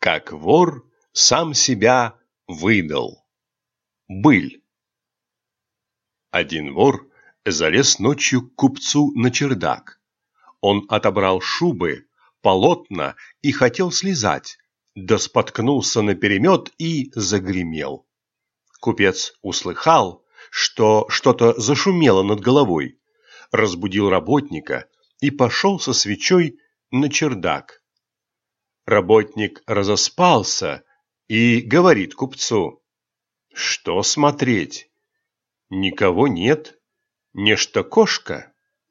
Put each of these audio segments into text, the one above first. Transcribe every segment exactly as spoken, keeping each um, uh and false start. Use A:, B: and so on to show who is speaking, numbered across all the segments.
A: Как вор сам себя выдал. Быль. Один вор залез ночью к купцу на чердак. Он отобрал шубы, полотна и хотел слезать, да споткнулся наперемет и загремел. Купец услыхал, что что-то зашумело над головой, разбудил работника и пошел со свечой на чердак. Работник разоспался и говорит купцу: «Что смотреть? Никого нет, нечто кошка».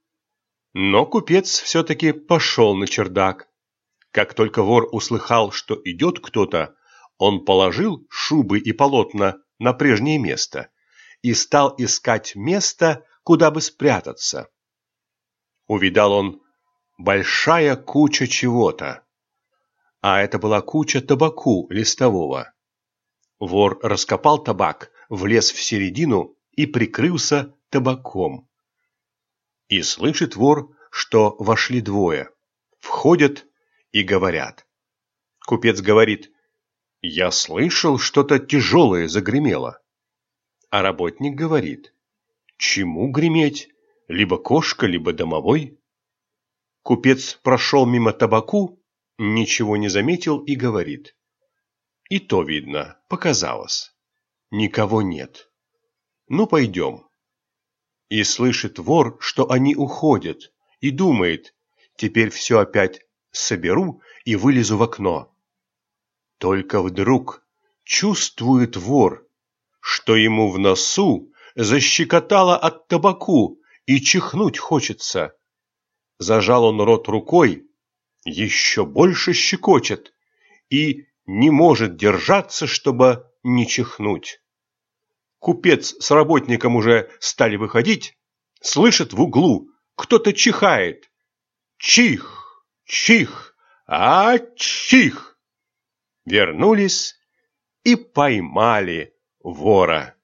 A: Но купец все-таки пошел на чердак. Как только вор услыхал, что идет кто-то, он положил шубы и полотна на прежнее место и стал искать место, куда бы спрятаться. Увидал он большая куча чего-то, а это была куча табаку листового. Вор раскопал табак, влез в середину и прикрылся табаком. И слышит вор, что вошли двое, входят и говорят. Купец говорит: «Я слышал, что-то тяжелое загремело». А работник говорит: «Чему греметь? Либо кошка, либо домовой». Купец прошел мимо табаку, ничего не заметил и говорит: «И то видно, показалось. Никого нет. Ну, пойдем». И слышит вор, что они уходят, и думает: теперь все опять соберу и вылезу в окно. Только вдруг чувствует вор, что ему в носу защекотало от табаку и чихнуть хочется. Зажал он рот рукой, еще больше щекочет, и не может держаться, чтобы не чихнуть. Купец с работником уже стали выходить, слышит в углу, кто-то чихает. Чих, чих, а чих! Вернулись и поймали вора.